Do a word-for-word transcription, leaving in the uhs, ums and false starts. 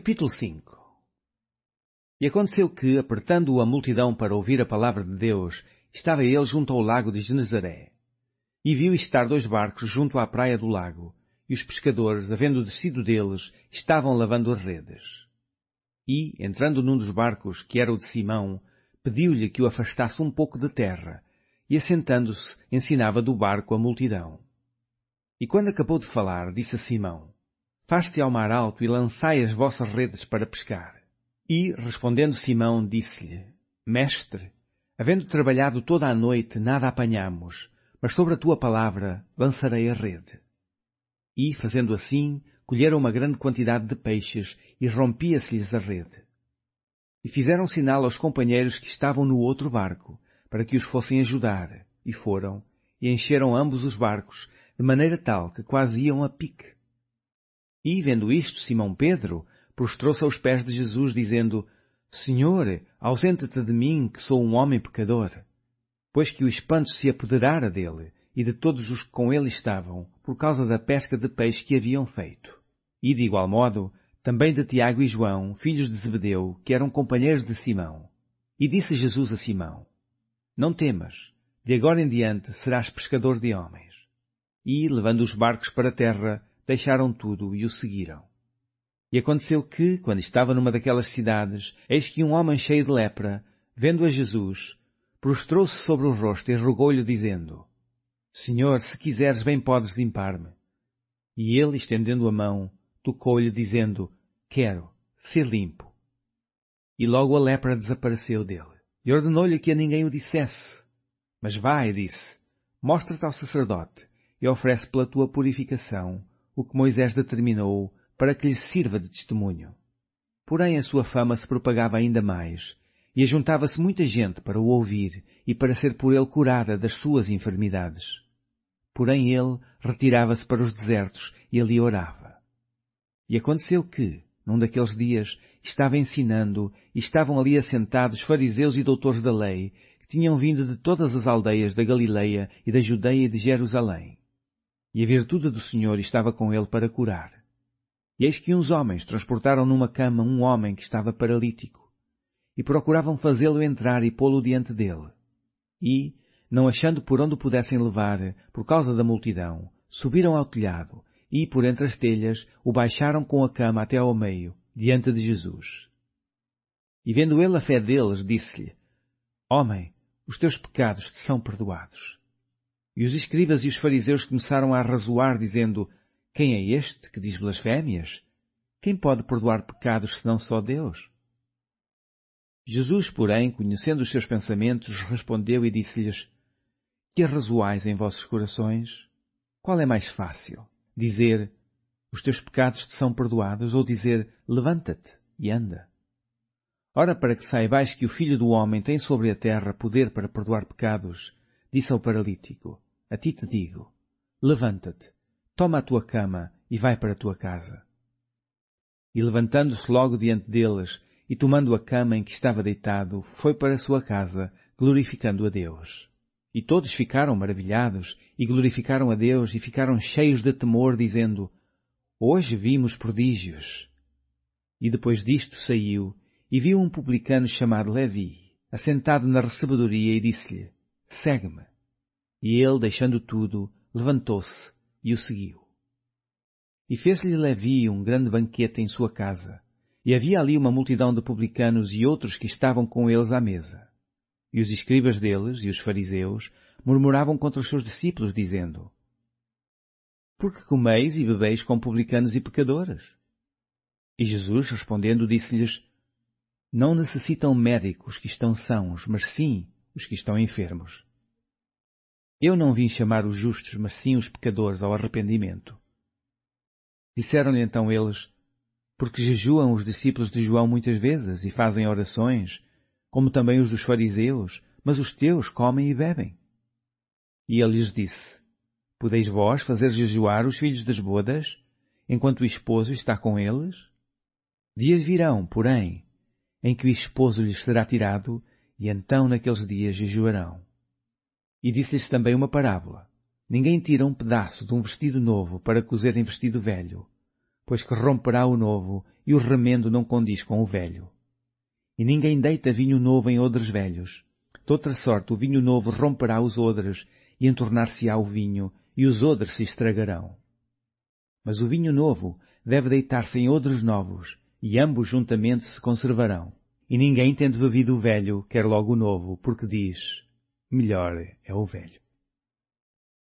Capítulo cinco. E aconteceu que, apertando a multidão para ouvir a palavra de Deus, estava ele junto ao lago de Genezaré. E viu estar dois barcos junto à praia do lago, e os pescadores, havendo descido deles, estavam lavando as redes. E, entrando num dos barcos, que era o de Simão, pediu-lhe que o afastasse um pouco de terra, e assentando-se, ensinava do barco a multidão. E quando acabou de falar, disse a Simão: Faste ao mar alto e lançai as vossas redes para pescar. E, respondendo Simão, disse-lhe: Mestre, havendo trabalhado toda a noite, nada apanhamos, mas sobre a tua palavra lançarei a rede. E, fazendo assim, colheram uma grande quantidade de peixes e rompia-se-lhes a rede. E fizeram sinal aos companheiros que estavam no outro barco, para que os fossem ajudar, e foram, e encheram ambos os barcos, de maneira tal que quase iam a pique. E, vendo isto, Simão Pedro prostrou-se aos pés de Jesus, dizendo: Senhor, ausenta-te de mim, que sou um homem pecador. Pois que o espanto se apoderara dele e de todos os que com ele estavam, por causa da pesca de peixe que haviam feito. E, de igual modo, também de Tiago e João, filhos de Zebedeu, que eram companheiros de Simão. E disse Jesus a Simão: Não temas, de agora em diante serás pescador de homens. E, levando os barcos para a terra, deixaram tudo e o seguiram. E aconteceu que, quando estava numa daquelas cidades, eis que um homem cheio de lepra, vendo a Jesus, prostrou-se sobre o rosto e rogou-lhe, dizendo: Senhor, se quiseres, bem podes limpar-me. E ele, estendendo a mão, tocou-lhe, dizendo: Quero, ser limpo. E logo a lepra desapareceu dele. E ordenou-lhe que a ninguém o dissesse. Mas vai, disse, mostra-te ao sacerdote e oferece pela tua purificação o que Moisés determinou para que lhe sirva de testemunho. Porém a sua fama se propagava ainda mais, e ajuntava-se muita gente para o ouvir e para ser por ele curada das suas enfermidades. Porém ele retirava-se para os desertos e ali orava. E aconteceu que, num daqueles dias, estava ensinando e estavam ali assentados fariseus e doutores da lei, que tinham vindo de todas as aldeias da Galileia e da Judeia e de Jerusalém. E a virtude do Senhor estava com ele para curar. E eis que uns homens transportaram numa cama um homem que estava paralítico, e procuravam fazê-lo entrar e pô-lo diante dele. E, não achando por onde o pudessem levar, por causa da multidão, subiram ao telhado, e, por entre as telhas, o baixaram com a cama até ao meio, diante de Jesus. E vendo ele a fé deles, disse-lhe: Homem, os teus pecados te são perdoados. E os escribas e os fariseus começaram a arrazoar, dizendo: Quem é este que diz blasfémias? Quem pode perdoar pecados senão só Deus? Jesus, porém, conhecendo os seus pensamentos, respondeu e disse-lhes: Que arrazoais em vossos corações? Qual é mais fácil? Dizer: Os teus pecados te são perdoados, ou dizer: Levanta-te e anda? Ora, para que saibais que o Filho do Homem tem sobre a terra poder para perdoar pecados, disse ao paralítico: A ti te digo, levanta-te, toma a tua cama e vai para a tua casa. E levantando-se logo diante deles, e tomando a cama em que estava deitado, foi para a sua casa, glorificando a Deus. E todos ficaram maravilhados, e glorificaram a Deus, e ficaram cheios de temor, dizendo: Hoje vimos prodígios. E depois disto saiu, e viu um publicano chamado Levi, assentado na recebedoria, e disse-lhe: Segue-me. E ele, deixando tudo, levantou-se e o seguiu. E fez-lhe Levi um grande banquete em sua casa, e havia ali uma multidão de publicanos e outros que estavam com eles à mesa. E os escribas deles e os fariseus murmuravam contra os seus discípulos, dizendo: Por que comeis e bebeis com publicanos e pecadores? E Jesus, respondendo, disse-lhes: Não necessitam médicos que estão sãos, mas sim os que estão enfermos. Eu não vim chamar os justos, mas sim os pecadores ao arrependimento. Disseram-lhe então eles: Porque jejuam os discípulos de João muitas vezes e fazem orações, como também os dos fariseus, mas os teus comem e bebem. E ele lhes disse: Podeis vós fazer jejuar os filhos das bodas, enquanto o esposo está com eles? Dias virão, porém, em que o esposo lhes será tirado, e então naqueles dias jejuarão. E disse-lhes também uma parábola: Ninguém tira um pedaço de um vestido novo para cozer em vestido velho, pois que romperá o novo, e o remendo não condiz com o velho. E ninguém deita vinho novo em odres velhos. De outra sorte, o vinho novo romperá os odres, e entornar-se-á o vinho, e os odres se estragarão. Mas o vinho novo deve deitar-se em odres novos, e ambos juntamente se conservarão. E ninguém, tendo bebido o velho, quer logo o novo, porque diz, melhor é o velho.